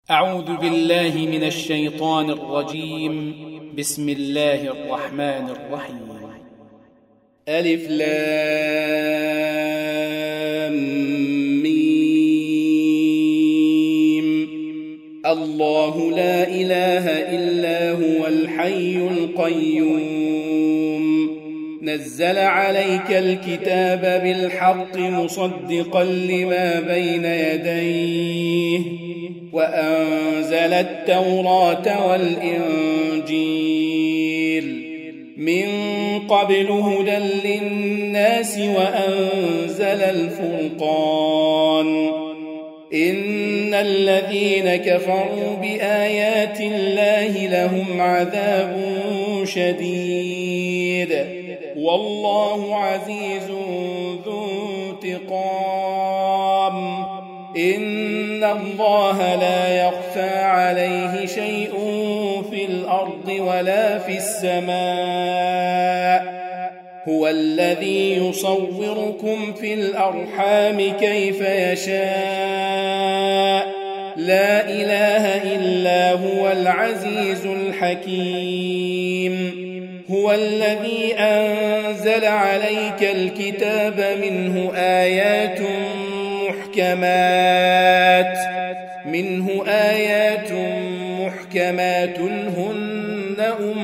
أعوذ بالله من الشيطان الرجيم. بسم الله الرحمن الرحيم. ألف لام ميم. الله لا إله إلا هو الحي القيوم، نزل عليك الكتاب بالحق مصدقا لما بين يديه، وأنزل التوراة والإنجيل من قبل هدى للناس وأنزل الفرقان. إن الذين كفروا بآيات الله لهم عذاب شديد، والله عزيز ذو انتقام. إن الله لا يخفى عليه شيء في الأرض ولا في السماء. هو الذي يصوركم في الأرحام كيف يشاء، لا إله إلا هو العزيز الحكيم. هو الذي أنزل عليك الكتاب منه آيات محكمات هن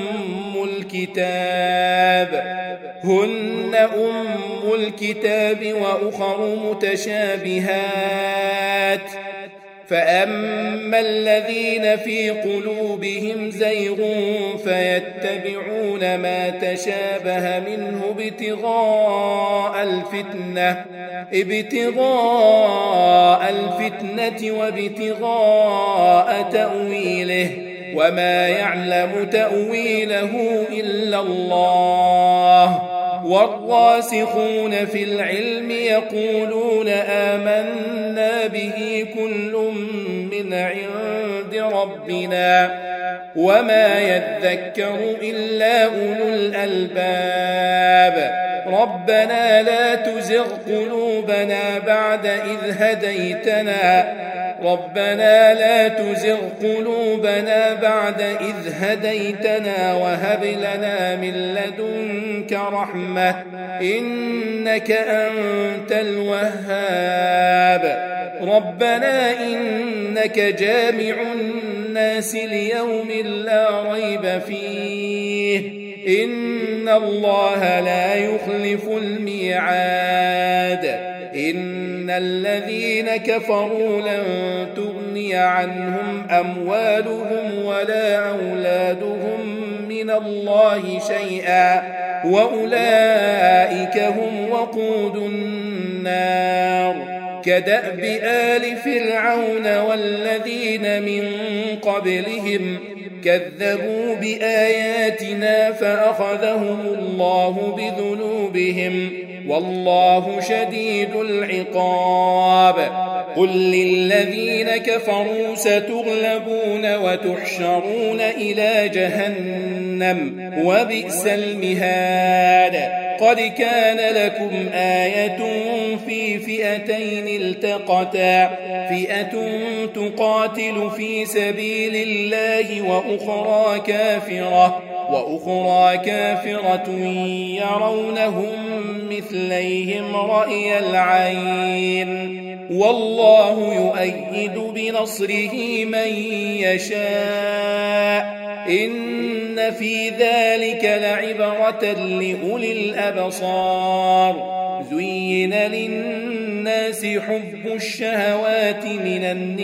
أم الكتاب وأخر متشابهات، فأما الذين في قلوبهم زيغ فيتبعون ما تشابه منه ابتغاء الفتنة وابتغاء تأويله، وما يعلم تأويله إلا الله. والراسخون في العلم يقولون آمنا به كل من عند ربنا، وما يذكر إلا أولو الألباب. ربنا لا تزغ قلوبنا بعد إذ هديتنا وهب لنا من لدنك رحمة إنك أنت الوهاب. ربنا إنك جامع الناس ليوم لا ريب فيه، إن الله لا يخلف الميعاد. إن الذين كفروا لن تغني عنهم أموالهم ولا أولادهم من الله شيئا، وأولئك هم وقود النار. كدأب آل فرعون والذين من قبلهم كذبوا بآياتنا فأخذهم الله بذنوبهم، والله شديد العقاب. قل للذين كفروا ستغلبون وتحشرون إلى جهنم وبئس المهاد. قد كان لكم آية في فئتين التقتا، فئة تقاتل في سبيل الله وأخرى كافرة يرونهم مثليهم رأي العين، والله يؤيد بنصره من يشاء. إن في ذلك لعبرة لأولي الأبصار. زين للناس حب الشهوات من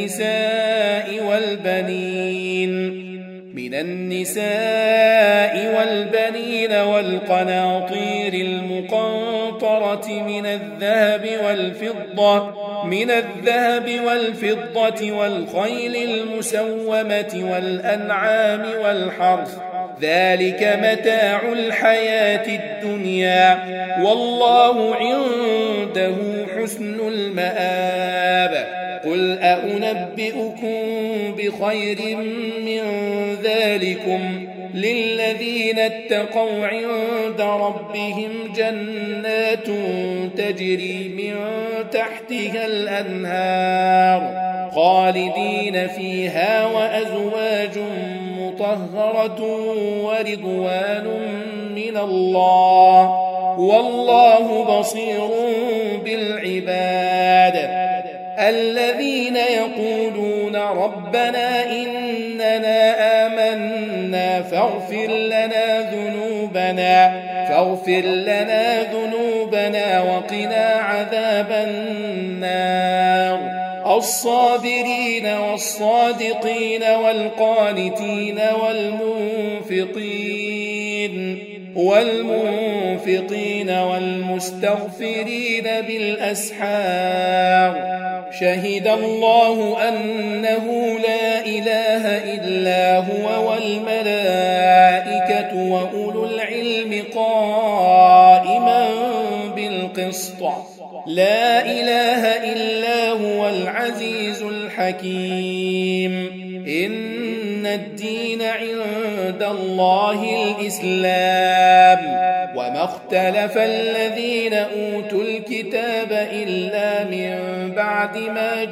النساء والبنين والقناطير المقنطرة من الذهب والفضة والخيل المسومة والأنعام والحرث، ذلك متاع الحياة الدنيا، والله عنده حسن المآب. قل أنبئكم بخير من ذلكم للذين اتقوا عند ربهم جنات تجري من تحتها الأنهار خالدين فيها وأزواج مطهرة ورضوان من الله والله بصير بالعباد الذين يقولون ربنا إننا آمنا فاغفر لنا ذنوبنا وقنا عذاب النار الصابرين والصادقين والقانتين والمنفقين والمستغفرين بالأسحار شهد الله أنه لا إله إلا هو والملائكة وأولو العلم قائما بالقسط لا إله إلا هو العزيز الحكيم إن الدين عند الله الإسلام وما اختلف الذين أوتوا الكتاب إلا من بعد ما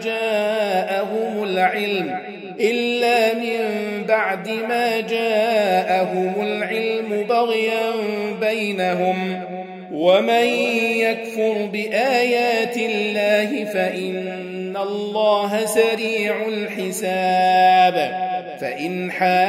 جاءهم العلم بغيا بينهم ومن يكفر بآيات الله فإن الله سريع الحساب فإن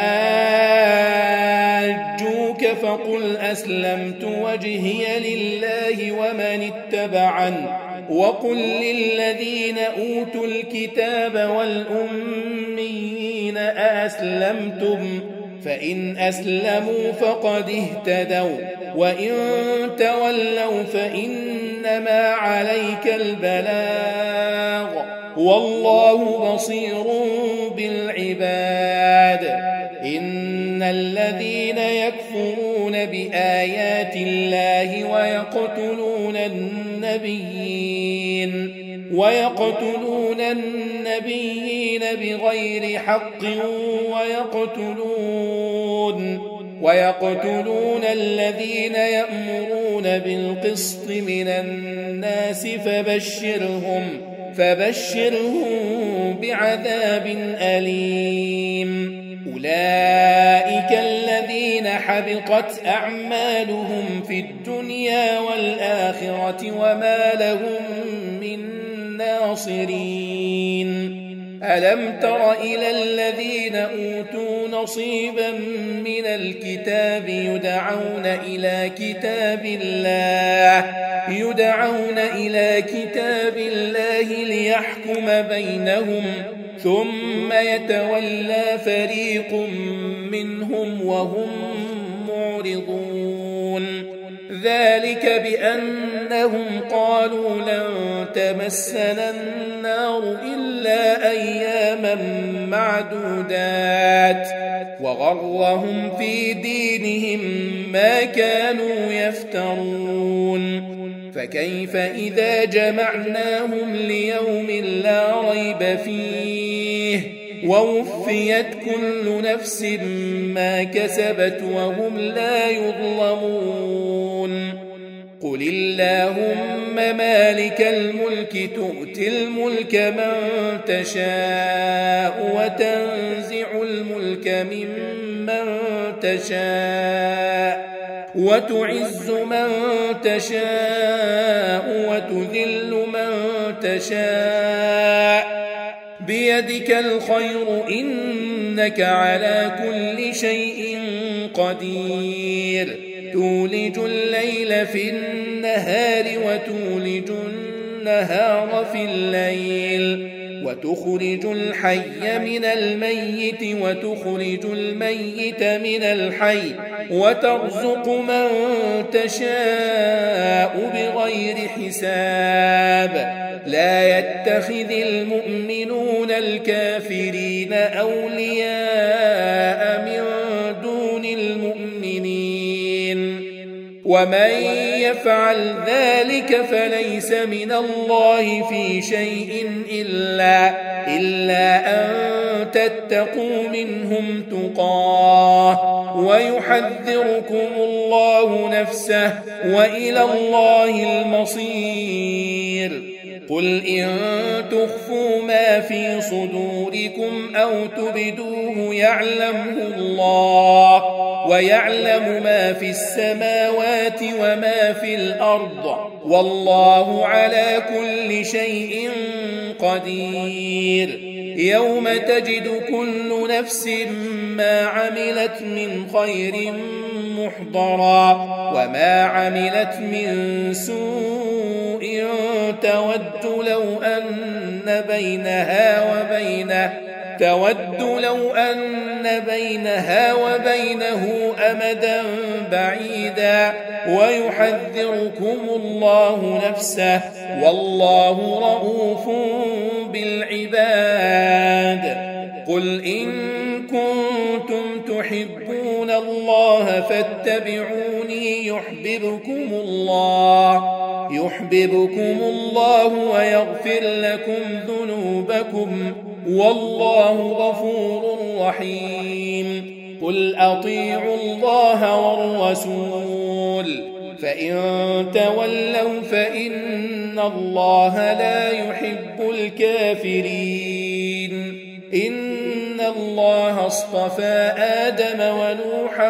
حاجوك فقل أسلمت وجهي لله ومن اتبعني وقل للذين أوتوا الكتاب والأميين أأسلمتم فإن أسلموا فقد اهتدوا وإن تولوا فإنما عليك البلاغ والله بصير بالعباد إن الذين يكفرون بآيات الله ويقتلون النبيين بغير حق ويقتلون الذين يأمرون بالقسط من الناس فبشرهم بعذاب أليم أولئك الذين حبطت أعمالهم في الدنيا والآخرة وما لهم من ناصرين ألم تر إلى الذين أوتوا نصيبا من الكتاب يدعون إلى كتاب الله ليحكم بينهم ثم يتولى فريق منهم وهم معرضون ذلك بأنهم قالوا لن تمسنا النار إلا أياما معدودات وغرهم في دينهم ما كانوا يفترون فكيف إذا جمعناهم ليوم لا ريب فيه ووفيت كل نفس ما كسبت وهم لا يظلمون قل اللهم مالك الملك تؤتي الملك من تشاء وتنزع الملك ممن تشاء وتعز من تشاء وتذل من تشاء بيدك الخير إنك على كل شيء قدير تولج الليل في النهار وتولج النهار في الليل وتخرج الحي من الميت وتخرج الميت من الحي وترزق من تشاء بغير حساب لا يتخذ المؤمنون الكافرين أولياء من دون المؤمنين ومن يفعل ذلك فليس من الله في شيء إلا أن تتقوا منهم تقاه ويحذركم الله نفسه وإلى الله المصير قل إن تخفوا ما في صدوركم أو تبدوه يعلمه الله ويعلم ما في السماوات وما في الأرض والله على كل شيء قدير يوم تجد كل نفس ما عملت من خير محضرا وما عملت من سوء تود لو أن بينها وبينه أمدا بعيدا ويحذركم الله نفسه والله رؤوف بالعباد قل إن كنتم تحبون الله فاتبعوني يحببكم الله ويغفر لكم ذنوبكم والله غفور رحيم قل أطيعوا الله والرسول فإن تولوا فإن الله لا يحب الكافرين إن الله اصطفى آدم ونوحا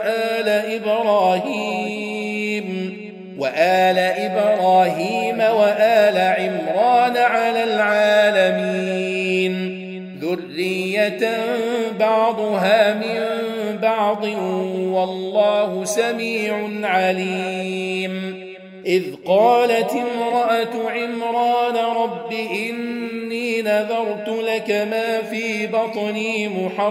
وآل إبراهيم وآل عمران على العالمين ذرية بعضها من بعض والله سميع عليم إذ قالت امرأة عمران رب إني نذرت لك ما في بطني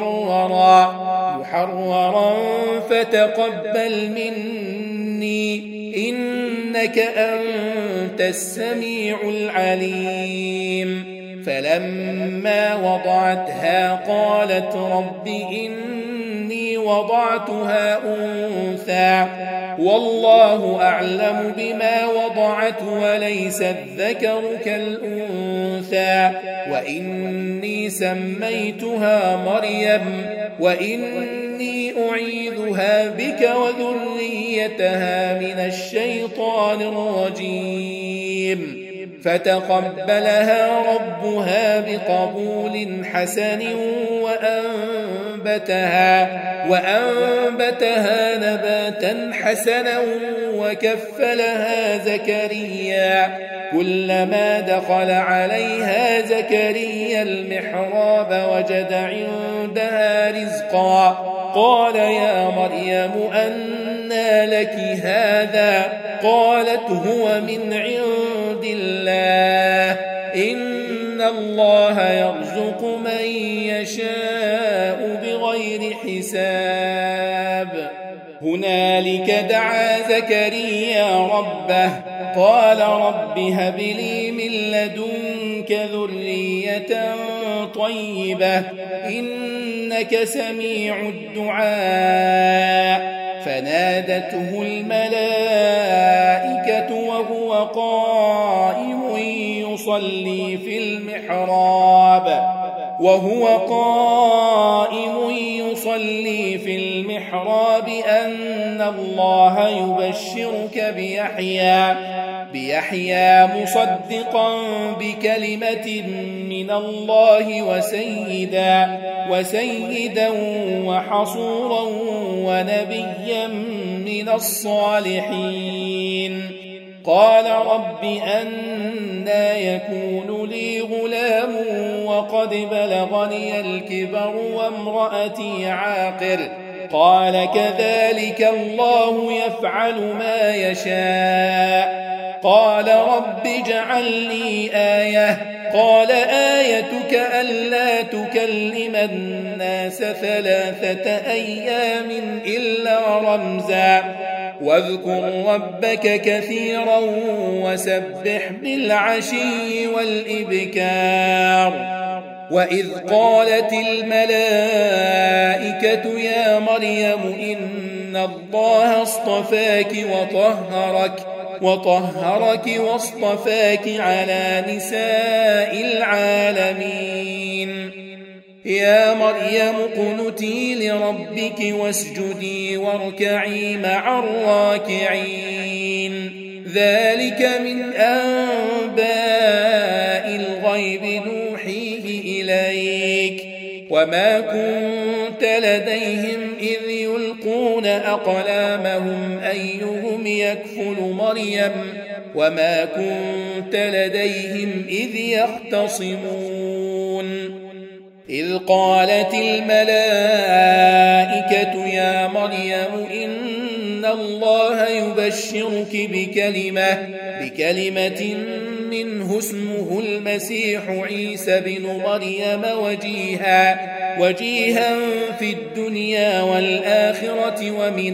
محررا فتقبل مني إنك أنت السميع العليم فلما وضعتها قالت رب إني وضعتها أنثى والله أعلم بما وضعت وليس الذكر كالأنثى وإني سميتها مريم وإني أعيذها بك وذريتها من الشيطان الرجيم فتقبلها ربها بقبول حسن وأنبتها نباتا حسنا وكفلها زكريا كلما دخل عليها زكريا المحراب وجد عندها رزقا قال يا مريم أنى لك هذا قالت هو من عند الله إن الله يرزق من يشاء بغير حساب هنالك دعا زكريا ربه قال رب هب لي من لدنك ذرية طيبة إنك سميع الدعاء فنادته الملائكة وهو قائم يصلي في المحراب أن الله يبشرك بيحيى مصدقا بكلمة من الله وسيدا وحصورا ونبيا من الصالحين قال رب أنى يكون لي غلام وقد بلغني الكبر وامرأتي عاقر قال كذلك الله يفعل ما يشاء قال رب اجعل لي آية قال آيتك ألا تكلم الناس 3 أيام إلا رمزا واذكر ربك كثيرا وسبح بالعشي والإبكار وإذ قالت الملائكة يا مريم إن الله اصطفاك وطهرك واصطفاك على نساء العالمين يا مريم اقنتي لربك واسجدي واركعي مع الراكعين ذلك من أنباء الغيب نوحيه إليك وما كنت لديهم إذ يلقون أقلامهم أيهم يكفل مريم وما كنت لديهم إذ يختصمون إذ قالت الملائكة يا مريم إن الله يبشرك بكلمة منه اسمه المسيح عيسى بن مريم وجيها في الدنيا والآخرة ومن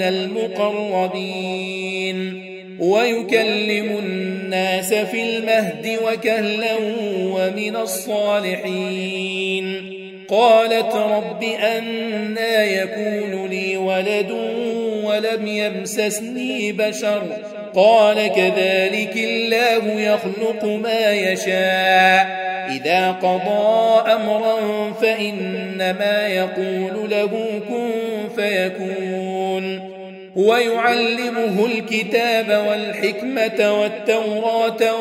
المقربين ويكلم الناس في المهد وكهلا ومن الصالحين قالت رب أنى يكون لي ولد ولم يمسسني بشر قال كذلك الله يخلق ما يشاء إذا قضى أمرا فإنما يقول له كن فيكون ويعلمه الكتاب والحكمة والتوراة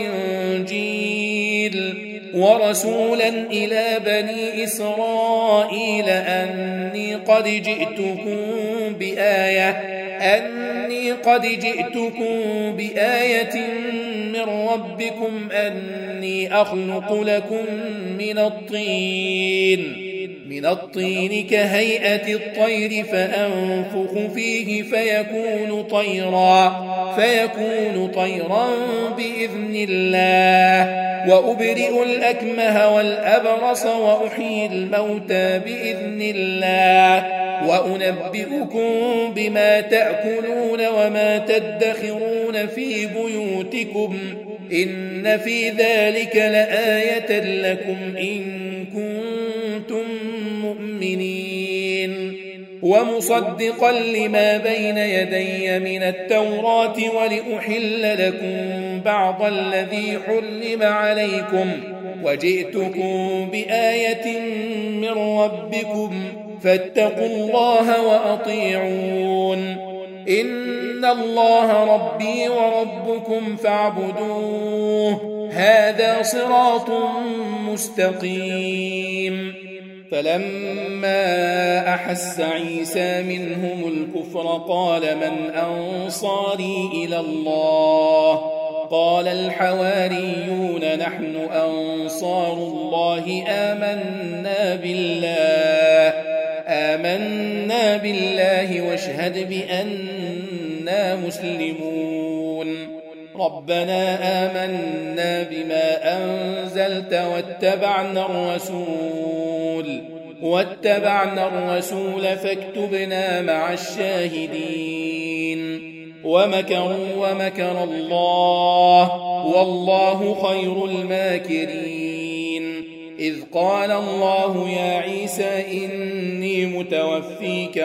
والإنجيل ورسولا إلى بني إسرائيل أني قد جئتكم بآية من ربكم أني أخلق لكم من الطين كهيئة الطير فأنفخ فيه فيكون طيرا بإذن الله وأبرئ الأكمه والأبرص وأحيي الموتى بإذن الله وأنبئكم بما تأكلون وما تدخرون في بيوتكم إن في ذلك لآية لكم إن كنتم مؤمنين ومصدقا لما بين يدي من التوراة ولأحل لكم بعض الذي حرم عليكم وجئتكم بآية من ربكم فاتقوا الله وأطيعون إن الله ربي وربكم فاعبدوه هذا صراط مستقيم فلما أحس عيسى منهم الكفر قال من أنصاري إلى الله قال الحواريون نحن أنصار الله آمنا بالله واشهد بأننا مسلمون ربنا آمنا بما أنزلت واتبعنا الرسول فاكتبنا مع الشاهدين ومكروا ومكر الله والله خير الماكرين إذ قال الله يا عيسى إني متوفيك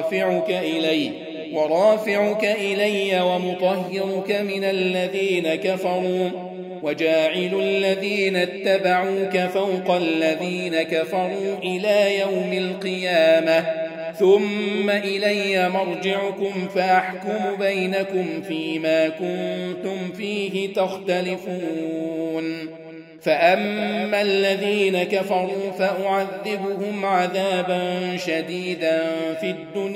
ورافعك إلي ومطهرك من الذين كفروا وجاعل الذين اتبعوك فوق الذين كفروا إلى يوم القيامة ثم إلي مرجعكم فأحكم بينكم فيما كنتم فيه تختلفون فأما الذين كفروا فأعذبهم عذابا شديدا في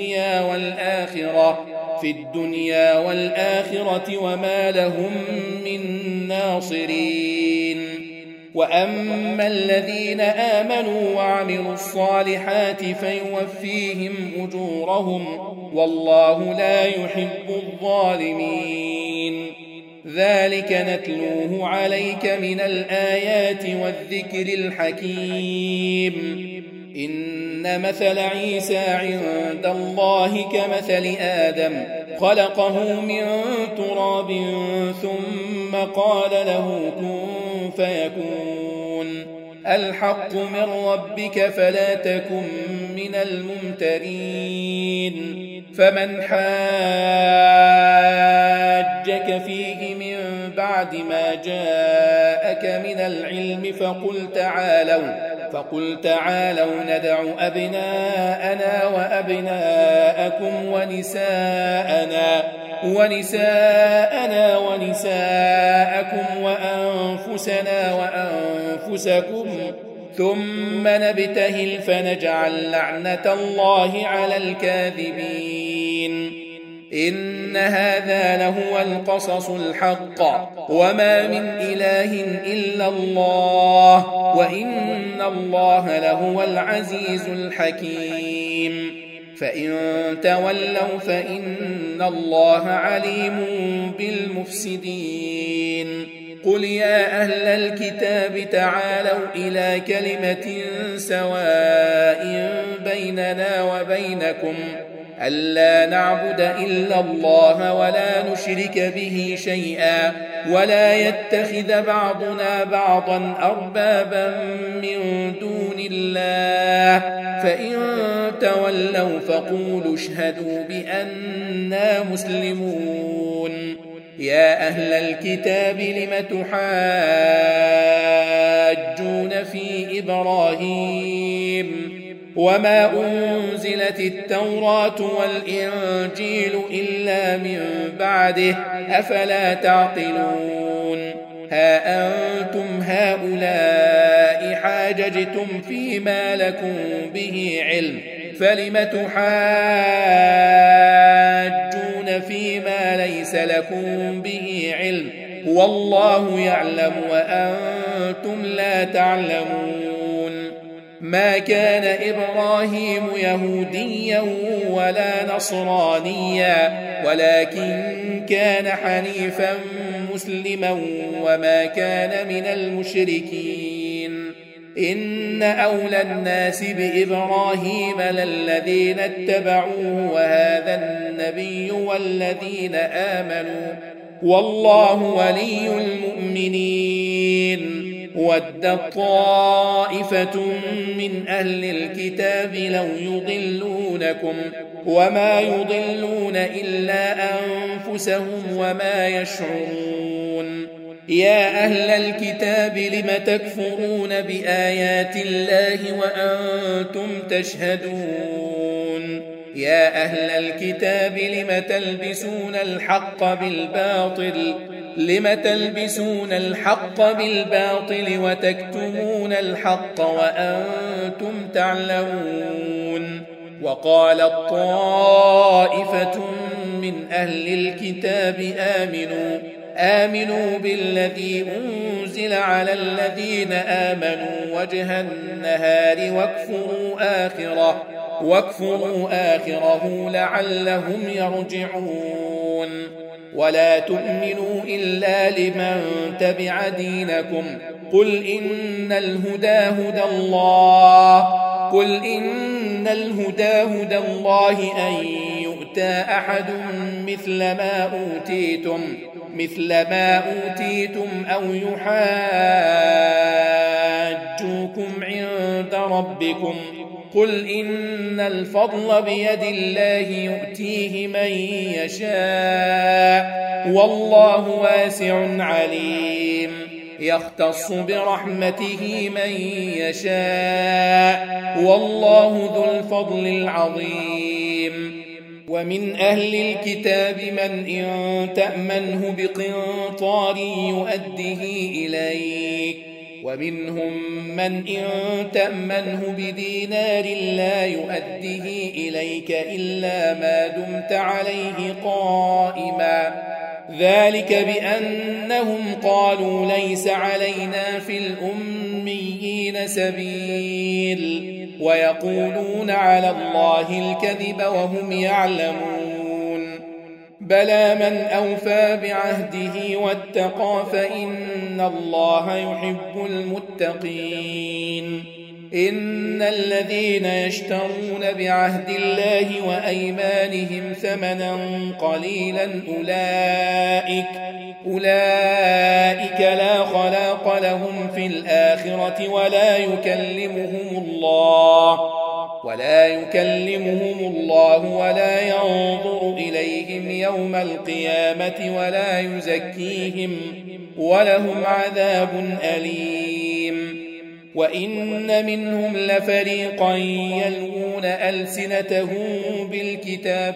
الدنيا والآخرة وما لهم من ناصرين وأما الذين آمنوا وعملوا الصالحات فيوفيهم أجورهم والله لا يحب الظالمين ذلك نتلوه عليك من الآيات والذكر الحكيم إن مثل عيسى عند الله كمثل آدم خلقه من تراب ثم قال له كن فيكون الحق من ربك فلا تكن من الممترين فمن حاجك فيه من بعد ما جاءك من العلم فقل تعالوا ندع أبناءنا وأبناءكم ونساءنا ونساءكم وأنفسنا وأنفسكم ثم نبتهل فنجعل لعنة الله على الكاذبين إن هذا لهو القصص الحق وما من إله إلا الله وإن الله لهو العزيز الحكيم فإن تولوا فإن الله عليم بالمفسدين قل يا أهل الكتاب تعالوا إلى كلمة سواء بيننا وبينكم ألا نعبد إلا الله ولا نشرك به شيئا ولا يتخذ بعضنا بعضا أربابا من دون الله فإن تولوا فقولوا اشهدوا بأننا مسلمون يا أهل الكتاب لم تحاجون في إبراهيم وما أنزلت التوراة والإنجيل إلا من بعده أفلا تعقلون ها أنتم هؤلاء حاججتم فيما لكم به علم فلم تحاجون فيما ليس لكم به علم والله يعلم وأنتم لا تعلمون ما كان إبراهيم يهوديا ولا نصرانيا ولكن كان حنيفا مسلما وما كان من المشركين إن أولى الناس بإبراهيم للذين اتبعوه وهذا النبي والذين آمنوا والله ولي المؤمنين ود طائفة من أهل الكتاب لو يضلونكم وما يضلون إلا أنفسهم وما يشعرون يا أهل الكتاب لم تكفرون بآيات الله وأنتم تشهدون يا أهل الكتاب لم تلبسون الحق بالباطل وتكتمون الحق وأنتم تعلمون وقالت طائفة من أهل الكتاب آمنوا بالذي أنزل على الذين آمنوا وجه النهار واكفروا آخره لعلهم يرجعون ولا تؤمنوا إلا لمن تبع دينكم قل إن الهدى هدى الله أن يؤتى أحد مثل ما أوتيتم أو يحاجوكم عند ربكم قل إن الفضل بيد الله يؤتيه من يشاء والله واسع عليم يختص برحمته من يشاء والله ذو الفضل العظيم ومن أهل الكتاب من إن تأمنه بقنطار يؤده إليك ومنهم من إن تأمنه بدينار لا يؤده إليك إلا ما دمت عليه قائما ذلك بأنهم قالوا ليس علينا في الأميين سبيل ويقولون على الله الكذب وهم يعلمون بلى من أوفى بعهده واتقى فإن الله يحب المتقين إن الذين يشترون بعهد الله وأيمانهم ثمنا قليلا أولئك لا خلاق لهم في الآخرة ولا يكلمهم الله ولا ينظر إليهم يوم القيامة ولا يزكيهم ولهم عذاب أليم وإن منهم لفريقا يلوون ألسنتهم بالكتاب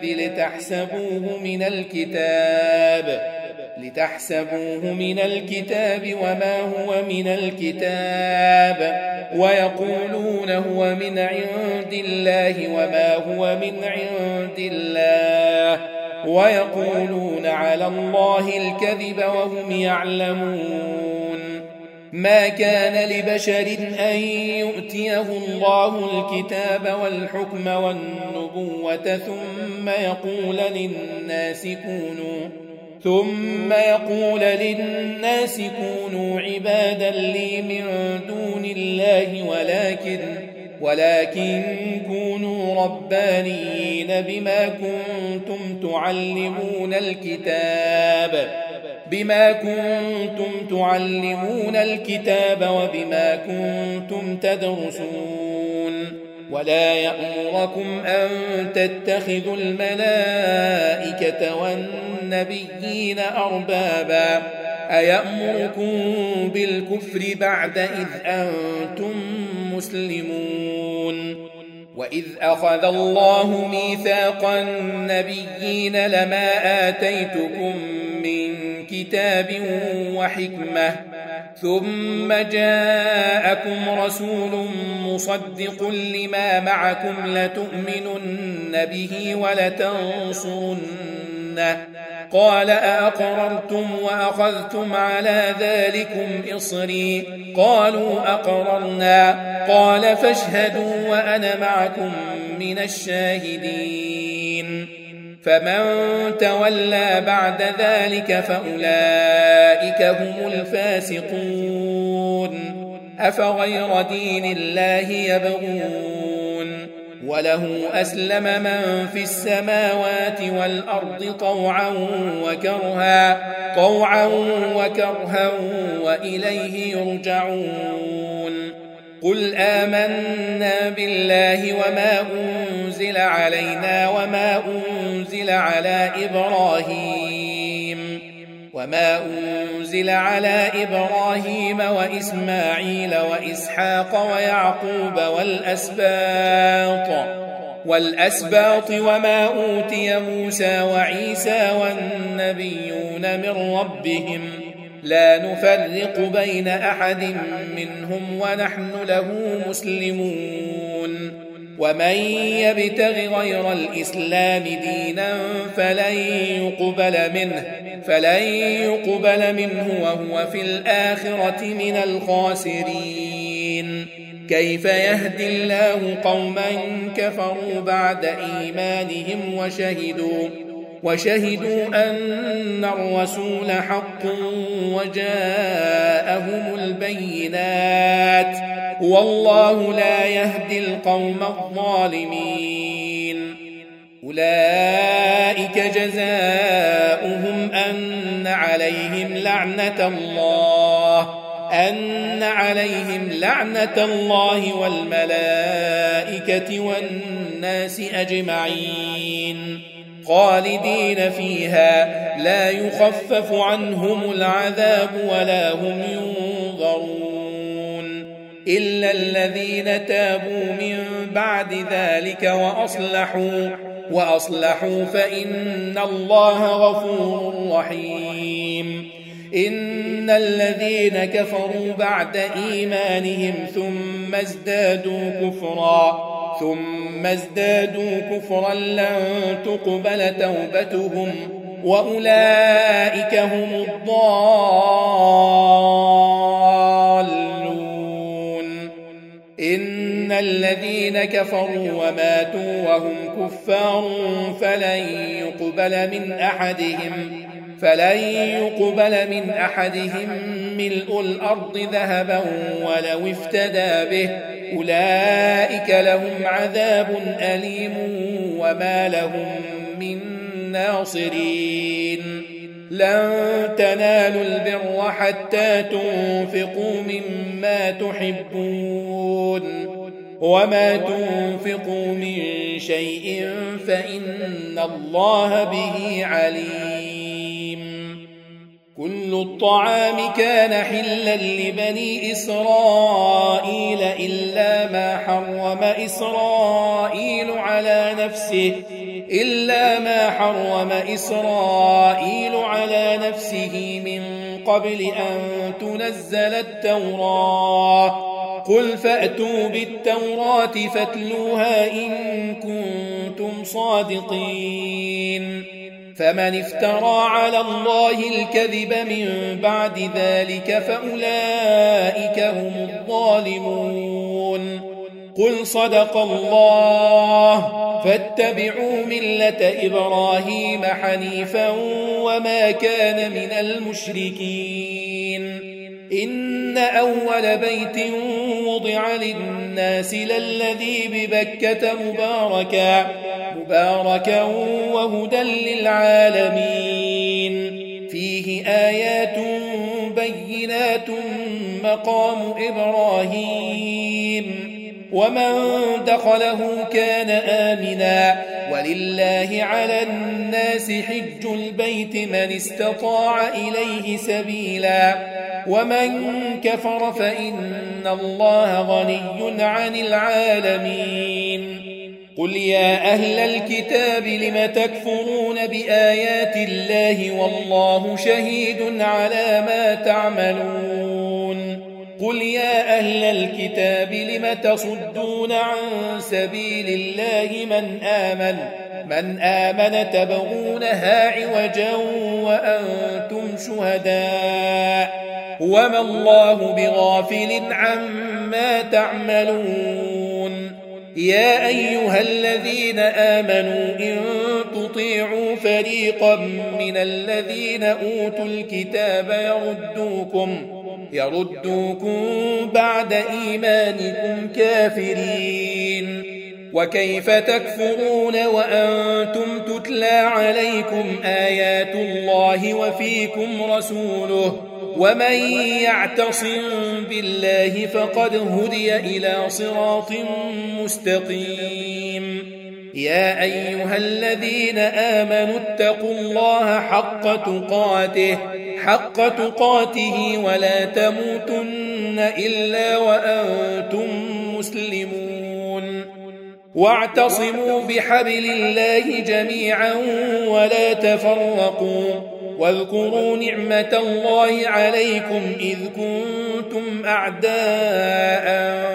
لتحسبوه من الكتاب وما هو من الكتاب ويقولون هو من عند الله وما هو من عند الله ويقولون على الله الكذب وهم يعلمون. ما كان لبشر أن يؤتيه الله الكتاب والحكم والنبوة ثم يقول للناس كونوا عبادا لي من دون الله ولكن كونوا ربانيين بما كنتم تعلمون الكتاب وبما كنتم تدرسون. ولا يأمركم أن تتخذوا الملائكة والنبيين أربابا أيأمركم بالكفر بعد إذ أنتم مسلمون. وإذ أخذ الله ميثاق النبيين لما آتيتكم من كتاب وحكمة ثم جاءكم رسول مصدق لما معكم لتؤمنن به ولتنصرنه قال أأقررتم وأخذتم على ذلكم إصري قالوا أقررنا قال فاشهدوا وأنا معكم من الشاهدين. فمن تولى بعد ذلك فأولئك هم الفاسقون. أفغير دين الله يبغون وله أسلم من في السماوات والأرض طوعا وكرها وإليه يرجعون. قل آمنا بالله وما أنزل علينا وما أنزل على إبراهيم وإسماعيل وإسحاق ويعقوب والأسباط وما أوتي موسى وعيسى والنبيون من ربهم لا نفرق بين أحد منهم ونحن له مسلمون. ومن يبتغ غير الإسلام دينا فلن يقبل منه وهو في الآخرة من الخاسرين. كيف يهدي الله قوما كفروا بعد إيمانهم وشهدوا أن الرسول حق وجاءهم البينات والله لا يهدي القوم الظالمين. أولئك جزاؤهم أن عليهم لعنة الله والملائكة والناس أجمعين خالدين فيها لا يخفف عنهم العذاب ولا هم ينظرون إلا الذين تابوا من بعد ذلك وأصلحوا فإن الله غفور رحيم. إن الذين كفروا بعد إيمانهم ثم ازدادوا كفرا لن تقبل توبتهم وأولئك هم الضالون. إن الذين كفروا وماتوا وهم كفار فلن يقبل من أحدهم ملء الأرض ذهبا ولو افتدى به أولئك لهم عذاب أليم وما لهم من ناصرين. لن تنالوا البر حتى تنفقوا مما تحبون وما تنفقوا من شيء فإن الله به عليم. كل الطعام كان حلا لبني إسرائيل إلا ما حرم إسرائيل على نفسه من قبل أن تنزل التوراة. قل فأتوا بالتوراة فاتلوها إن كنتم صادقين. فمن افترى على الله الكذب من بعد ذلك فأولئك هم الظالمون. قل صدق الله فاتبعوا ملة إبراهيم حنيفا وما كان من المشركين. إن أول بيت وضع للناس للذي ببكة مباركا وهدى للعالمين. فيه آيات بينات مقام إبراهيم ومن دخله كان آمنا ولله على الناس حج البيت من استطاع إليه سبيلا ومن كفر فإن الله غني عن العالمين. قل يا أهل الكتاب لم تكفرون بآيات الله والله شهيد على ما تعملون. قل يا أهل الكتاب لم تصدون عن سبيل الله من آمن تبغونها عوجا وأنتم شهداء وما الله بغافل عما تعملون. يا أيها الذين آمنوا إن تطيعوا فريقا من الذين أوتوا الكتاب يردوكم بعد إيمانكم كافرين. وكيف تكفرون وأنتم تتلى عليكم آيات الله وفيكم رسوله ومن يعتصم بالله فقد هدي إلى صراط مستقيم. يا أيها الذين آمنوا اتقوا الله حق تقاته ولا تموتن إلا وأنتم مسلمون. واعتصموا بحبل الله جميعا ولا تفرقوا واذكروا نعمة الله عليكم إذ كنتم أعداء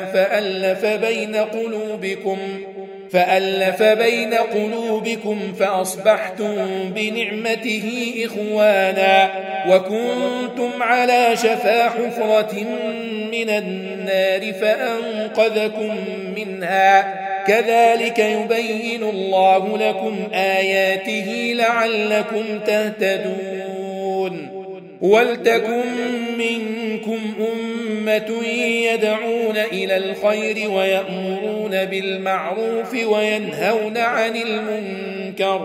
فألف بين قلوبكم فأصبحتم بنعمته إخوانا وكنتم على شفا حفرة من النار فأنقذكم منها. كذلك يبين الله لكم آياته لعلكم تهتدون. ولتكن منكم أمة يدعون إلى الخير ويأمرون بالمعروف وينهون عن المنكر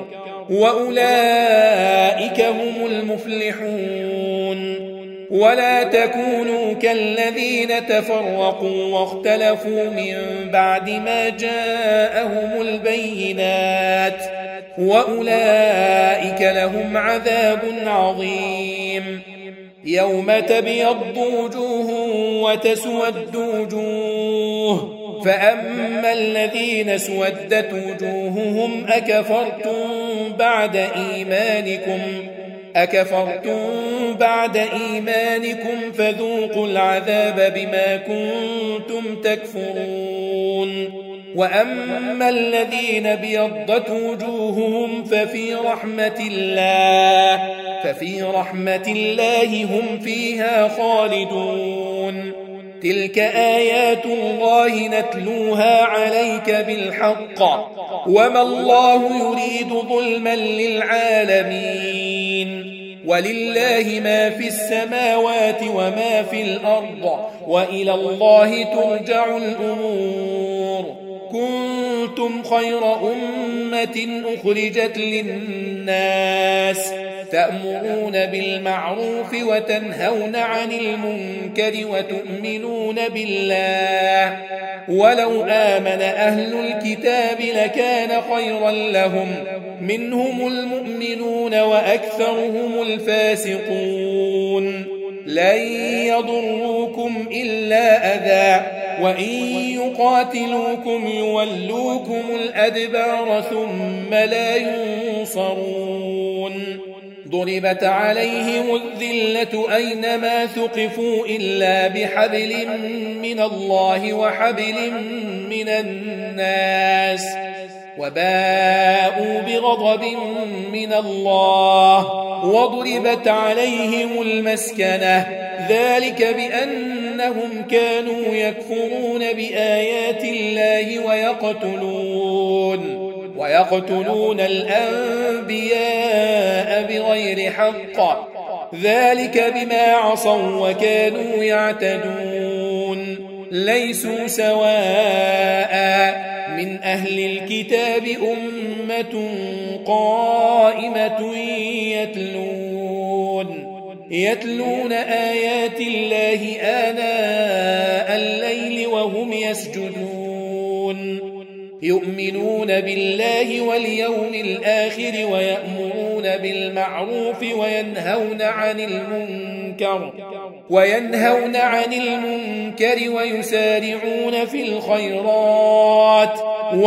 وأولئك هم المفلحون. ولا تكونوا كالذين تفرقوا واختلفوا من بعد ما جاءهم البينات وأولئك لهم عذاب عظيم. يوم تبيض وجوه وتسود وجوه فأما الذين اسودت وجوههم أكفرتم بعد إيمانكم فذوقوا العذاب بما كنتم تكفرون. وأما الذين ابيضت وجوههم ففي رحمة الله هم فيها خالدون. تلك آيات الله نتلوها عليك بالحق وما الله يريد ظلما للعالمين. ولله ما في السماوات وما في الأرض وإلى الله ترجع الأمور. كنتم خير أمة أخرجت للناس تأمرون بالمعروف وتنهون عن المنكر وتؤمنون بالله ولو آمن أهل الكتاب لكان خيرا لهم منهم المؤمنون وأكثرهم الفاسقون لن يضروكم إلا أذى وإن يقاتلوكم يولوكم الأدبار ثم لا ينصرون ضربت عليهم الذلة أينما ثقفوا إلا بحبل من الله وحبل من الناس وباءوا بغضب من الله وضربت عليهم المسكنة ذلك بأنهم كانوا يكفرون بآيات الله ويقتلون الأنبياء بغير حق ذلك بما عصوا وكانوا يعتدون ليسوا سواء من أهل الكتاب أمة قائمة يتلون آيات الله آناء الليل وهم يسجدون يؤمنون بالله واليوم الآخر ويأمرون بالمعروف وينهون عن المنكر ويسارعون في الخيرات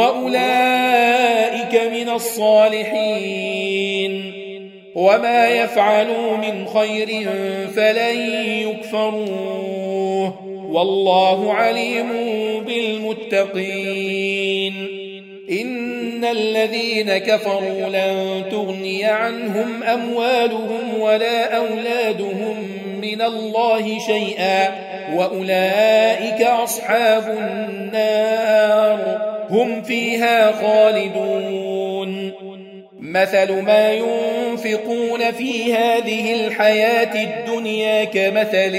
وأولئك من الصالحين وما يفعلوا من خير فلن يكفروه والله عليم بالمتقين إن الذين كفروا لن تغني عنهم أموالهم ولا أولادهم من الله شيئا وأولئك أصحاب النار هم فيها خالدون مثل ما ينفقون في هذه الحياة الدنيا كمثل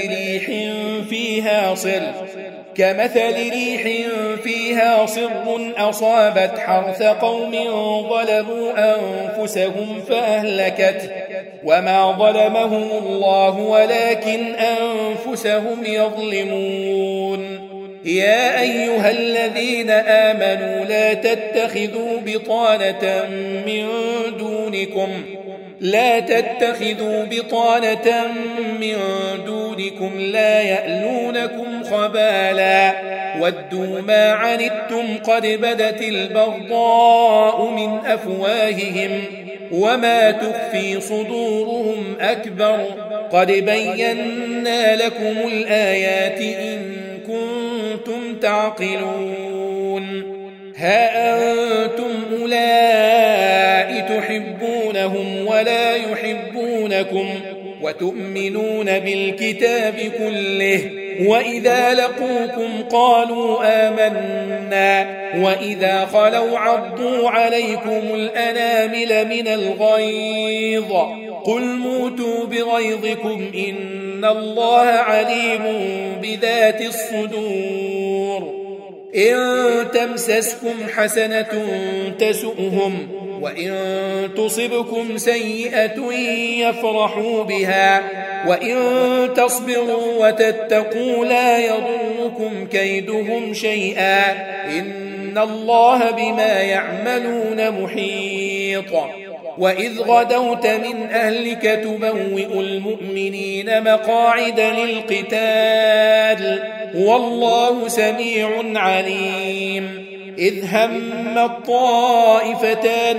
ريح فيها صر أصابت حرث قوم ظلموا أنفسهم فأهلكته وما ظلمهم الله ولكن أنفسهم يظلمون يا أيها الذين آمنوا لا تتخذوا بطانة من دونكم لا يألونكم خبالا ودوا ما عنتم قد بدت البغضاء من أفواههم وما تخفي صدورهم أكبر قد بينا لكم الآيات إن كنتم تعقلون ها أنتم أولئك تحبونهم ولا يحبونكم وتؤمنون بالكتاب كله وإذا لقوكم قالوا آمنا وإذا خلوا عضوا عليكم الأنامل من الغيظ قل موتوا بغيظكم إن الله عليم بذات الصدور إن تمسسكم حسنة تسؤهم وإن تصبكم سيئة يفرحوا بها وإن تصبروا وتتقوا لا يضركم كيدهم شيئا إن الله بما يعملون محيط وإذ غدوت من أهلك تبوئ المؤمنين مقاعد للقتال والله سميع عليم إذ هم الطائفتان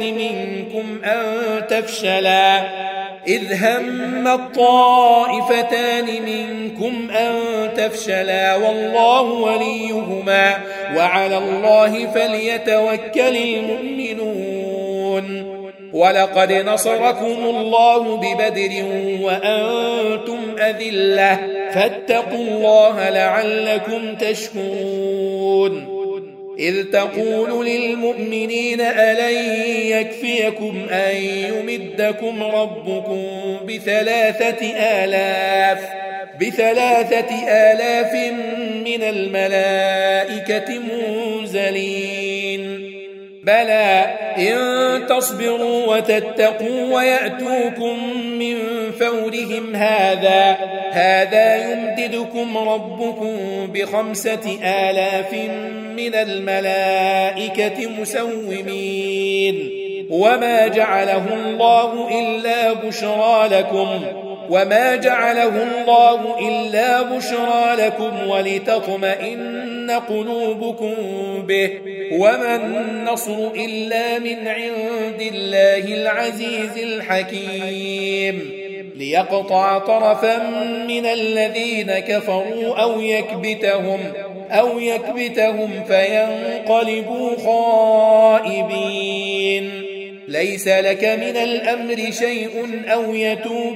منكم أن تفشلا والله وليهما وعلى الله فليتوكل المؤمنون ولقد نصركم الله ببدر وأنتم أذلة فاتقوا الله لعلكم تشكرون إذ تقول للمؤمنين ألن يكفيكم أن يمدكم ربكم بثلاثة آلاف من الملائكة منزلين بلى إن تصبروا وتتقوا ويأتوكم من فورهم هذا يمددكم ربكم ب5,000 من الملائكة مسومين وما جعله الله إلا بشرى لكم ولتطمئن قلوبكم به وما النصر إلا من عند الله العزيز الحكيم ليقطع طرفا من الذين كفروا أو يكبتهم فينقلبوا خائبين ليس لك من الأمر شيء أو يتوب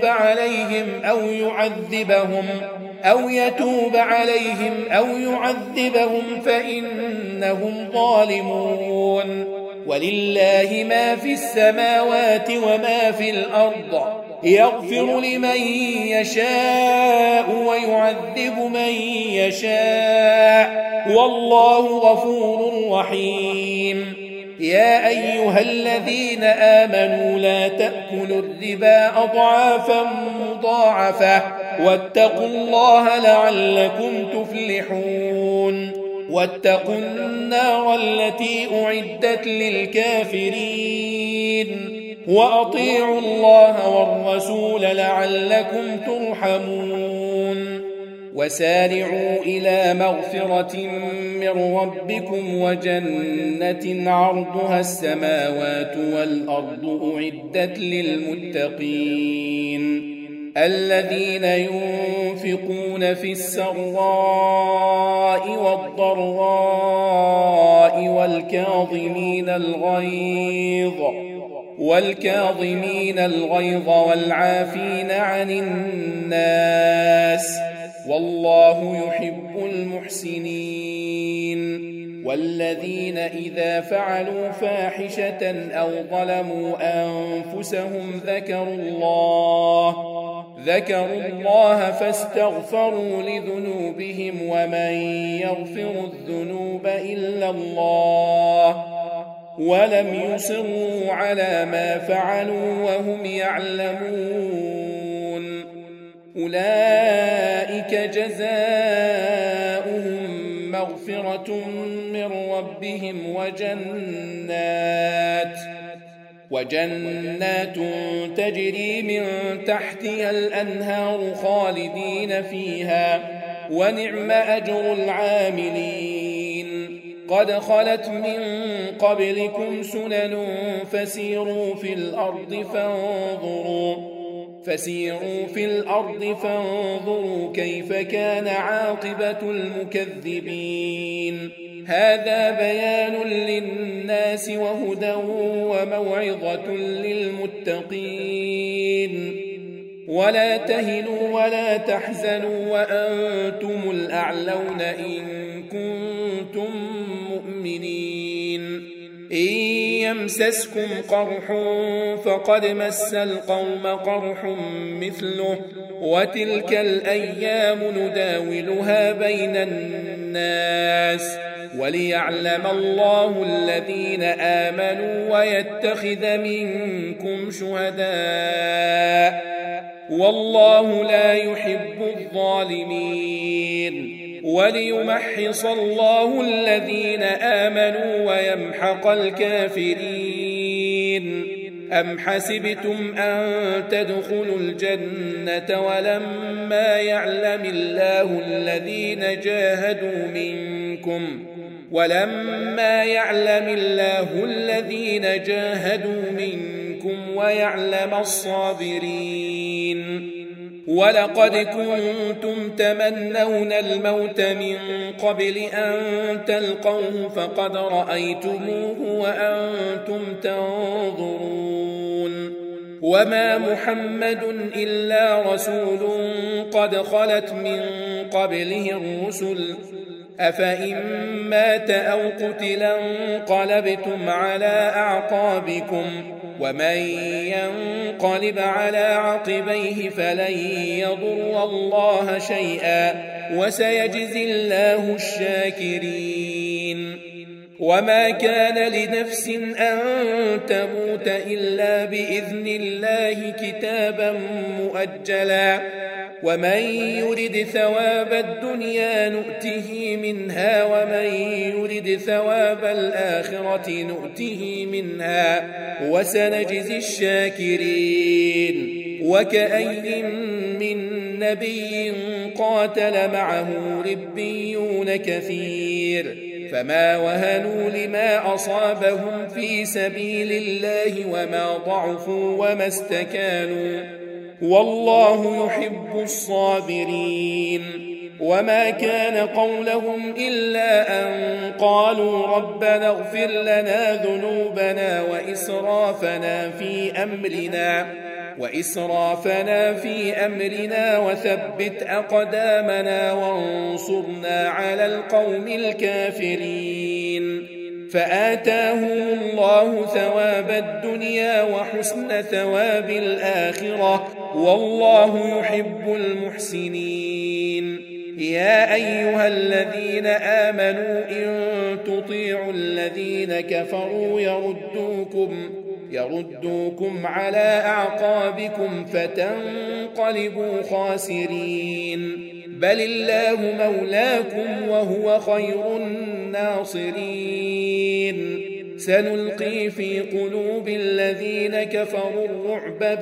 عليهم أو يعذبهم فإنهم ظالمون ولله ما في السماوات وما في الأرض يغفر لمن يشاء ويعذب من يشاء والله غفور رحيم يا أيها الذين آمنوا لا تأكلوا الربا أضعافا مضاعفة واتقوا الله لعلكم تفلحون واتقوا النار التي أعدت للكافرين وأطيعوا الله والرسول لعلكم ترحمون وسارعوا إلى مغفرة من ربكم وجنة عرضها السماوات والأرض أعدت للمتقين الذين ينفقون في السراء والضراء والكاظمين الغيظ والعافين عن الناس والله يحب المحسنين والذين إذا فعلوا فاحشة أو ظلموا أنفسهم ذكروا الله فاستغفروا لذنوبهم ومن يغفر الذنوب إلا الله ولم يصروا على ما فعلوا وهم يعلمون أولئك جزاؤهم مغفرة من ربهم وجنات تجري من تحتها الأنهار خالدين فيها ونعم أجر العاملين قد خلت من قبلكم سنن فسيروا في الأرض فانظروا كيف كان عاقبة المكذبين هذا بيان للناس وهدى وموعظة للمتقين ولا تهنوا ولا تحزنوا وأنتم الأعلون إن كنتم مؤمنين إن يمسسكم قرح فقد مس القوم قرح مثله وتلك الأيام نداولها بين الناس وليعلم الله الذين آمنوا ويتخذ منكم شهداء والله لا يحب الظالمين وليمحص الله الذين آمنوا ويمحق الكافرين أم حسبتم أن تدخلوا الجنة ولما يعلم الله الذين جاهدوا منكم ويعلم الصابرين ولقد كنتم تمنون الموت من قبل أن تلقوه فقد رأيتموه وأنتم تنظرون وما محمد إلا رسول قد خلت من قبله الرسل أفإن مات أو قتلا انقلبتم على أعقابكم ومن ينقلب على عقبيه فلن يضر الله شيئا وسيجزي الله الشاكرين وما كان لنفس أن تموت إلا بإذن الله كتابا مؤجلا ومن يرد ثواب الدنيا نؤته منها ومن يرد ثواب الآخرة نؤته منها وسنجزي الشاكرين وكأي من نبي قاتل معه ربيون كثير فما وهنوا لما أصابهم في سبيل الله وما ضعفوا وما استكانوا والله يحب الصابرين وما كان قولهم إلا أن قالوا ربنا اغفر لنا ذنوبنا وإسرافنا في أمرنا وثبت أقدامنا وانصرنا على القوم الكافرين فآتاهم الله ثواب الدنيا وحسن ثواب الآخرة والله يحب المحسنين يا أيها الذين آمنوا إن تطيعوا الذين كفروا يردوكم على أعقابكم فتنقلبوا خاسرين بل الله مولاكم وهو خير الناصرين سنلقي في قلوب الذين كفروا الرعب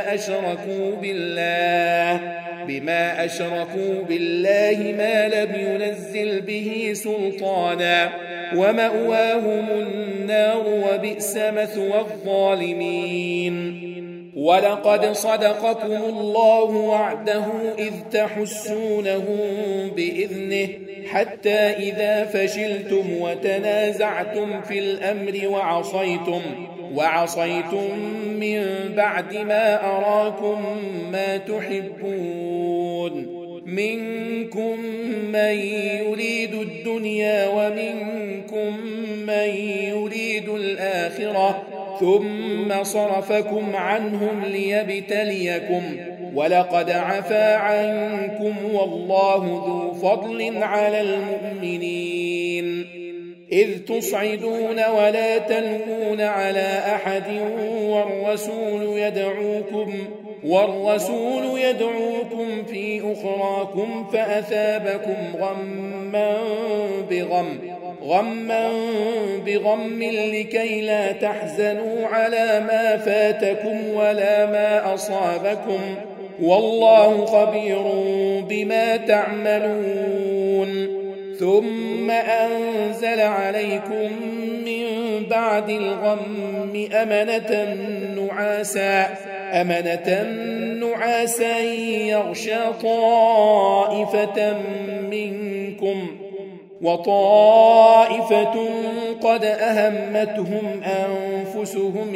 بما أشركوا بالله ما لم ينزل به سلطانا ومأواهم النار وبئس مثوى الظالمين ولقد صدقكم الله وعده إذ تحسونهم بإذنه حتى إذا فشلتم وتنازعتم في الأمر وعصيتم من بعد ما أراكم ما تحبون منكم من يريد الدنيا ومنكم من يريد الآخرة ثم صرفكم عنهم ليبتليكم ولقد عفا عنكم والله ذو فضل على المؤمنين إذ تصعدون ولا تلوون على أحد والرسول يدعوكم في أخراكم فأثابكم غما بغم لكي لا تحزنوا على ما فاتكم ولا ما أصابكم والله خبير بما تعملون ثم أنزل عليكم من بعد الغم أمنة نعاسا يغشى طائفة منكم وطائفة قد أهمتهم أنفسهم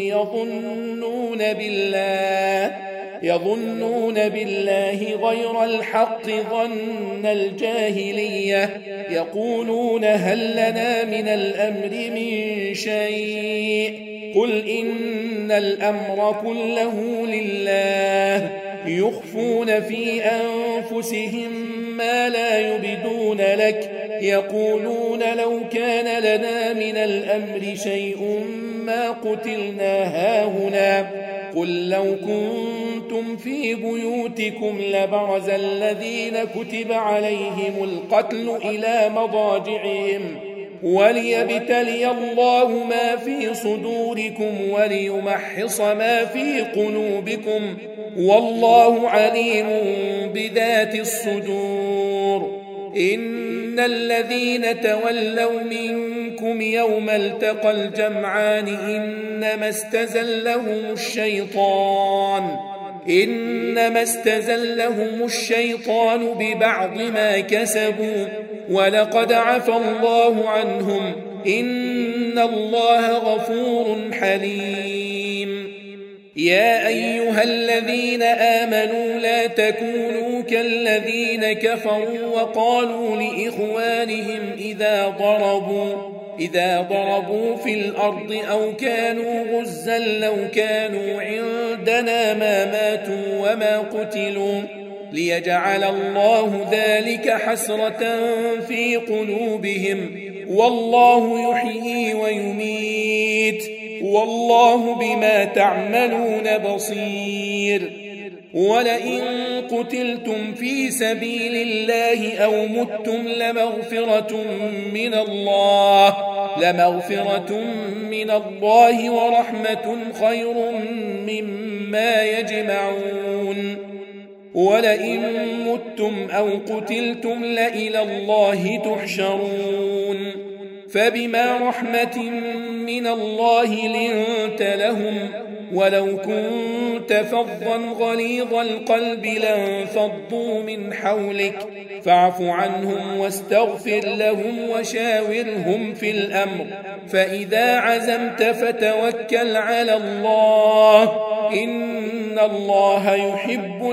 يظنون بالله غير الحق ظن الجاهلية يقولون هل لنا من الأمر من شيء قل إن الأمر كله لله يخفون في أنفسهم ما لا يبدون لك يقولون لو كان لنا من الأمر شيء ما قتلنا هاهنا قل لو كنتم في بيوتكم لبرز الذين كتب عليهم القتل إلى مضاجعهم وليبتلي الله ما في صدوركم وليمحص ما في قلوبكم والله عليم بذات الصدور إن الذين تولوا منكم يوم التقى الجمعان إنما استزلهم الشيطان ببعض ما كسبوا ولقد عفى الله عنهم إن الله غفور حليم يا أيها الذين آمنوا لا تكونوا كالذين كفروا وقالوا لإخوانهم إذا ضربوا في الأرض أو كانوا غزا لو كانوا عندنا ما ماتوا وما قتلوا ليجعل الله ذلك حسرة في قلوبهم والله يحيي ويميت والله بما تعملون بصير ولئن قتلتم في سبيل الله أو متم لمغفرة من الله ورحمة خير مما يجمعون ولئن متم أو قتلتم لإلى الله تحشرون فبما رحمة من الله لنت لهم ولو كنت فظا غليظ القلب لانفضوا من حولك فاعف عنهم واستغفر لهم وشاورهم في الأمر فإذا عزمت فتوكل على الله إن الله يحب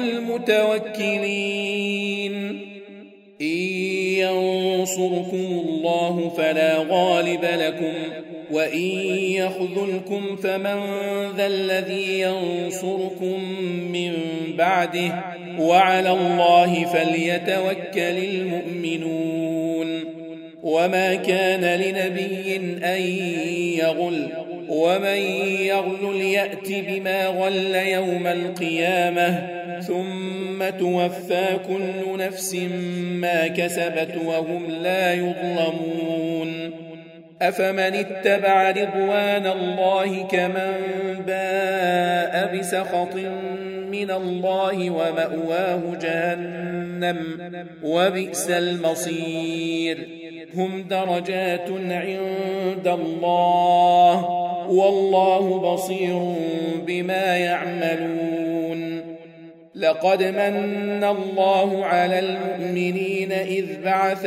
المتوكلين إن ينصركم الله فلا غالب لكم وإن يخذلكم فمن ذا الذي ينصركم من بعده وعلى الله فليتوكل المؤمنون وما كان لنبي أن يغل ومن يغل يأت بما غل يوم القيامة ثم توفى كل نفس ما كسبت وهم لا يظلمون أفمن اتبع رضوان الله كمن باء بسخط من الله ومأواه جهنم وبئس المصير هم درجات عند الله والله بصير بما يعملون لقد من الله على المؤمنين إذ بعث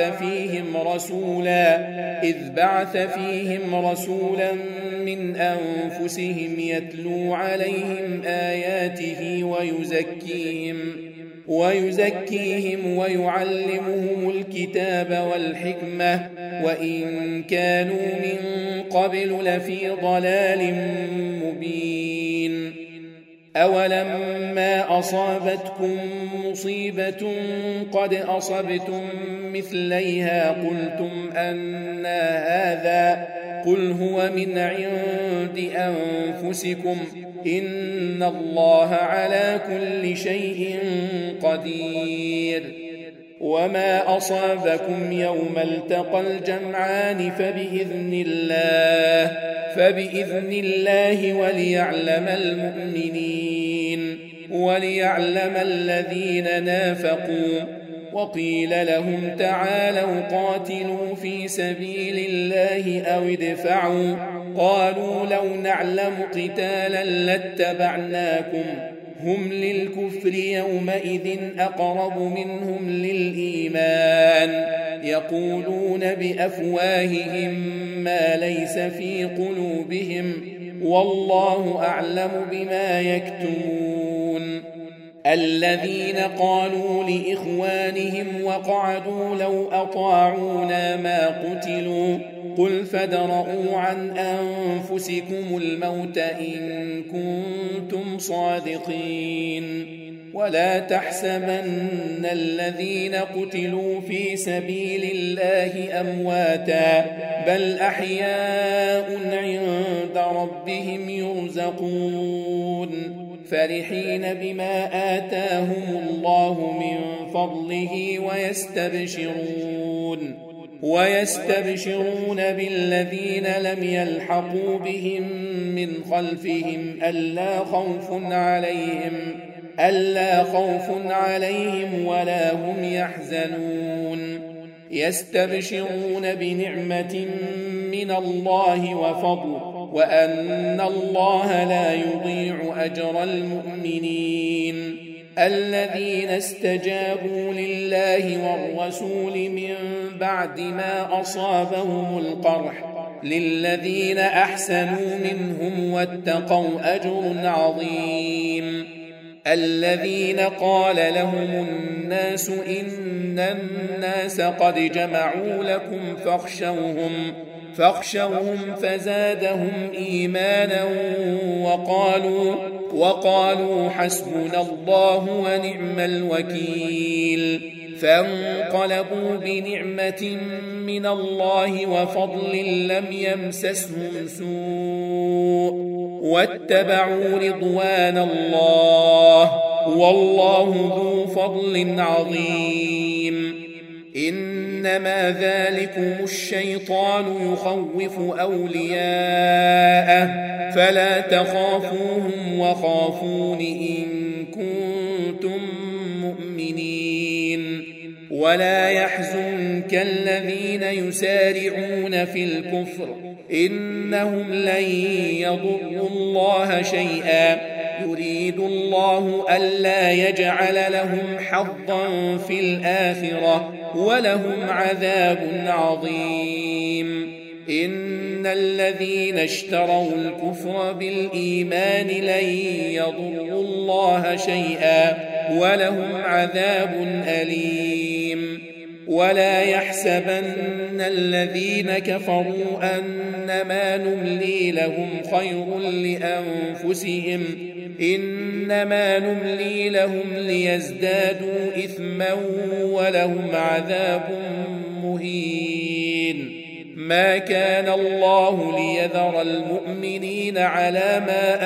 فيهم رسولا من أنفسهم يتلو عليهم آياته ويزكيهم ويعلمهم الكتاب والحكمة وإن كانوا من قبل لفي ضلال مبين أولما أصابتكم مصيبة قد أصبتم مثليها قلتم أنى هذا قل هو من عند أنفسكم إن الله على كل شيء قدير وما أصابكم يوم التقى الجمعان فبإذن الله وليعلم الذين نافقوا وقيل لهم تعالوا قاتلوا في سبيل الله أو ادفعوا قالوا لو نعلم قتالا لاتبعناكم هم للكفر يومئذ أقرب منهم للإيمان يقولون بأفواههم ما ليس في قلوبهم والله أعلم بما يكتمون الذين قالوا لإخوانهم وقعدوا لو أطاعونا ما قتلوا قل فادرءوا عن أنفسكم الموت إن كنتم صادقين ولا تحسبن الذين قتلوا في سبيل الله أمواتا بل أحياء عند ربهم يرزقون فرحين بما آتاهم الله من فضله ويستبشرون بالذين لم يلحقوا بهم من خلفهم ألا خوف عليهم ولا هم يحزنون يستبشرون بنعمة من الله وفضل وأن الله لا يضيع أجر المؤمنين الذين استجابوا لله والرسول من بعد ما أصابهم القرح للذين أحسنوا منهم واتقوا أجر عظيم الذين قال لهم الناس إن الناس قد جمعوا لكم فاخشوهم فزادهم إيمانا وقالوا حسبنا الله ونعم الوكيل فانقلبوا بنعمة من الله وفضل لم يمسسهم سوء واتبعوا رضوان الله والله ذو فضل عظيم. إنما ذلكم الشيطان يخوف أولياءه فلا تخافوهم وخافون إن كنتم مؤمنين. ولا يحزنك الذين يسارعون في الكفر إنهم لن يضروا الله شيئا يريد الله ألا يجعل لهم حظا في الآخرة ولهم عذاب عظيم. إن الذين اشتروا الكفر بالإيمان لن يضروا الله شيئا ولهم عذاب أليم. ولا يحسبن الذين كفروا أنما نملي لهم خير لأنفسهم إنما نملي لهم ليزدادوا إثما ولهم عذاب مهين. ما كان الله ليذر المؤمنين على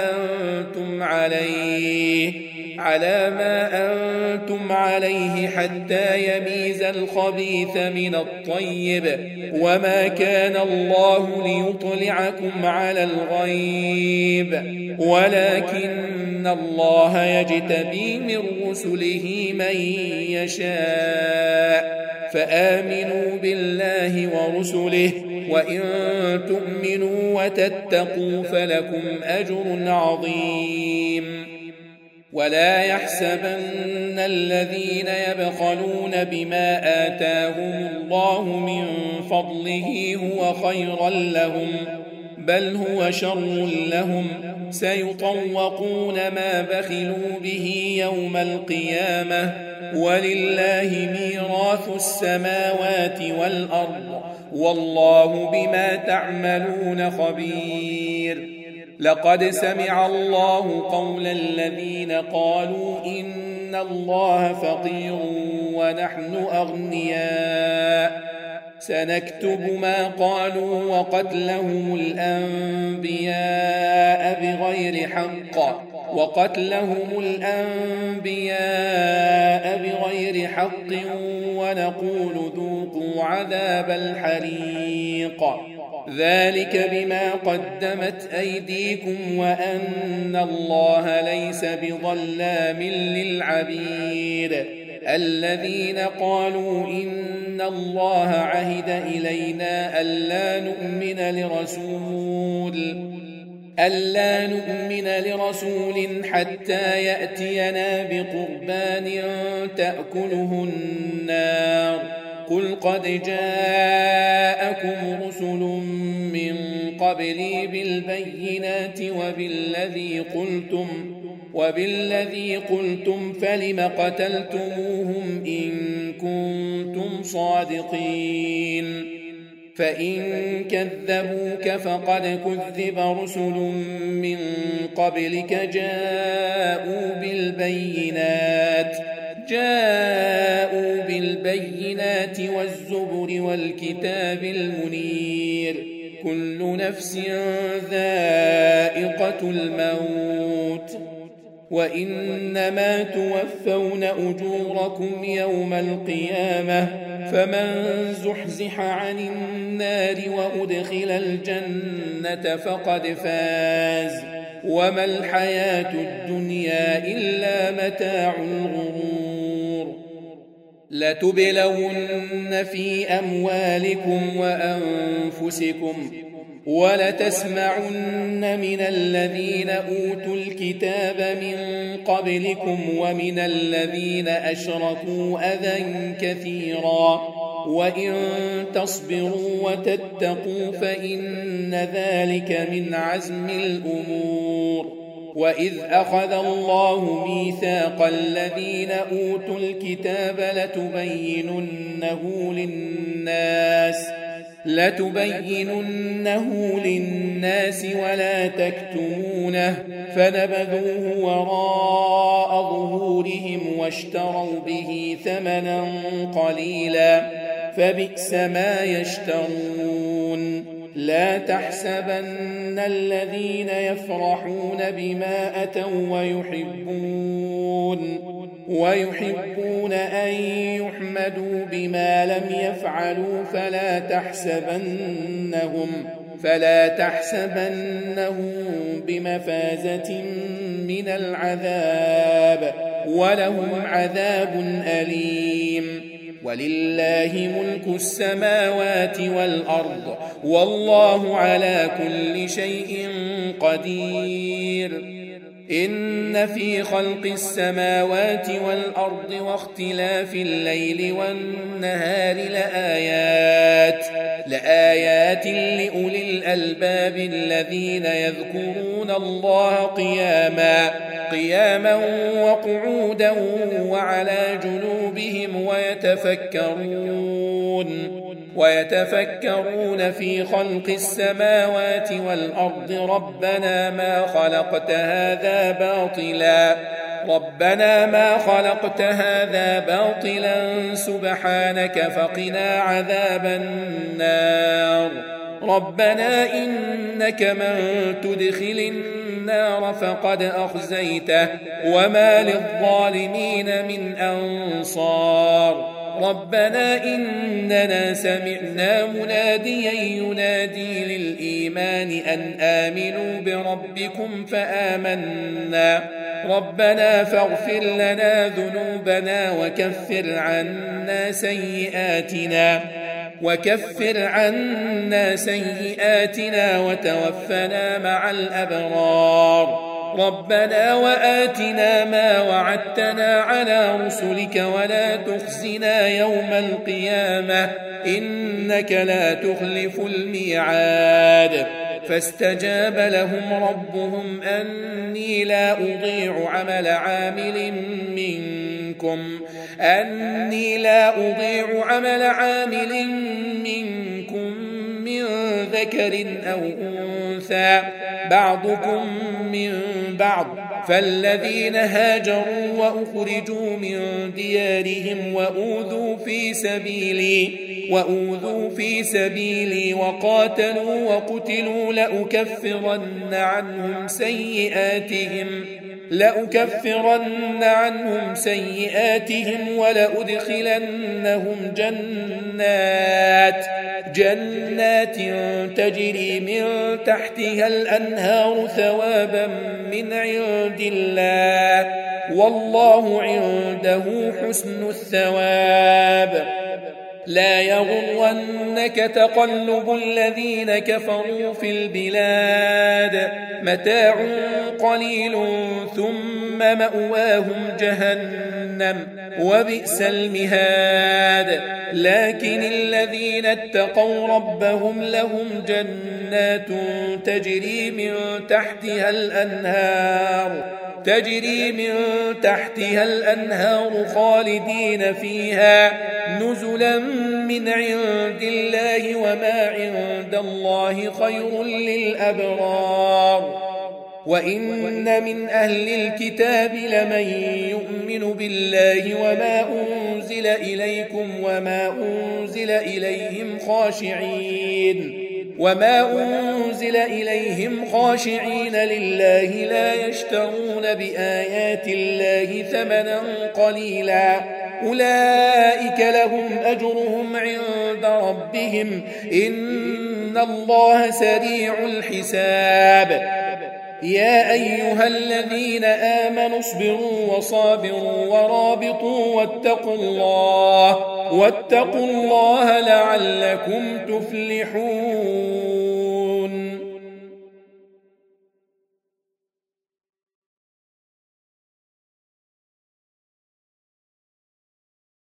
ما أنتم عليه حتى يميز الخبيث من الطيب وما كان الله ليطلعكم على الغيب ولكن الله يجتبي من رسله من يشاء فآمنوا بالله ورسله وإن تؤمنوا وتتقوا فلكم أجر عظيم. ولا يحسبن الذين يبخلون بما آتاهم الله من فضله هو خيرا لهم بل هو شر لهم سيطوقون ما بخلوا به يوم القيامة ولله ميراث السماوات والأرض والله بما تعملون خبير. لقد سمع الله قول الذين قالوا إن الله فقير ونحن أغنياء سنكتب ما قالوا وقتلهم الأنبياء بغير حق ونقول ذوقوا عذاب الحريق ذلك بما قدمت أيديكم وأن الله ليس بظلام للعبيد. الذين قالوا إن الله عهد إلينا ألا نؤمن لرسول حتى يأتينا بقربان تأكله النار قل قد جاءكم رسل من قبلي بالبينات وبالذي قلتم فلم قتلتموهم إن كنتم صادقين. فإن كذبوك فقد كذب رسل من قبلك جاءوا بالبينات والزبر والكتاب المنير كل نفس ذائقة الموت وإنما توفون أجوركم يوم القيامة فمن زحزح عن النار وأدخل الجنة فقد فاز وما الحياة الدنيا إلا متاع الغرور. لتبلون في أموالكم وأنفسكم ولتسمعن من الذين أوتوا الكتاب من قبلكم ومن الذين أشركوا أذى كثيرا وإن تصبروا وتتقوا فإن ذلك من عزم الأمور. وإذ أخذ الله ميثاق الذين أوتوا الكتاب لتبيننه لتبيننه للناس ولا تكتمونه فنبذوه وراء ظهورهم واشتروا به ثمنا قليلا فبئس ما يشترون لا تحسبن الذين يفرحون بما أتوا ويحبون أن يحمدوا بما لم يفعلوا فلا تحسبنهم بمفازة من العذاب ولهم عذاب أليم ولله ملك السماوات والأرض والله على كل شيء قدير إن في خلق السماوات والأرض واختلاف الليل والنهار لآيات لأولي الألباب الذين يذكرون الله قياما وقعودا وعلى جنوبهم ويتفكرون في خلق السماوات والأرض ربنا ما خلقت هذا باطلا سبحانك فقنا عذاب النار ربنا إنك من تدخل النار فقد أخزيته وما للظالمين من أنصار ربنا إننا سمعنا مناديا ينادي للإيمان أن آمنوا بربكم فآمنا ربنا فاغفر لنا ذنوبنا وكفر عنا سيئاتنا وتوفنا مع الأبرار ربنا وآتنا ما وعدتنا على رسلك ولا تخزنا يوم القيامة إنك لا تخلف الميعاد فاستجاب لهم ربهم أني لا أضيع عمل عامل منكم من ذكر أو أنثى بعضكم من بعض فالذين هاجروا وأخرجوا من ديارهم وأوذوا في سبيلي وقاتلوا وقتلوا لأكفرن عنهم سيئاتهم ولأدخلنهم جنات تجري من تحتها الأنهار ثوابا من عند الله والله عنده حسن الثواب لا يغرنك تقلب الذين كفروا في البلاد متاع قليل ثم مأواهم جهنم وبئس المهاد لكن الذين اتقوا ربهم لهم جنات تجري من تحتها الأنهار خالدين فيها نزلا من عند الله وما عند الله خير للأبرار وإن من أهل الكتاب لمن يؤمن بالله وما أنزل إليكم وما أنزل إليهم خاشعين لله لا يشترون بآيات الله ثمنا قليلا أولئك لهم أجرهم عند ربهم إن الله سريع الحساب يا أيها الذين آمنوا اصبروا وصابروا ورابطوا واتقوا الله لعلكم تفلحون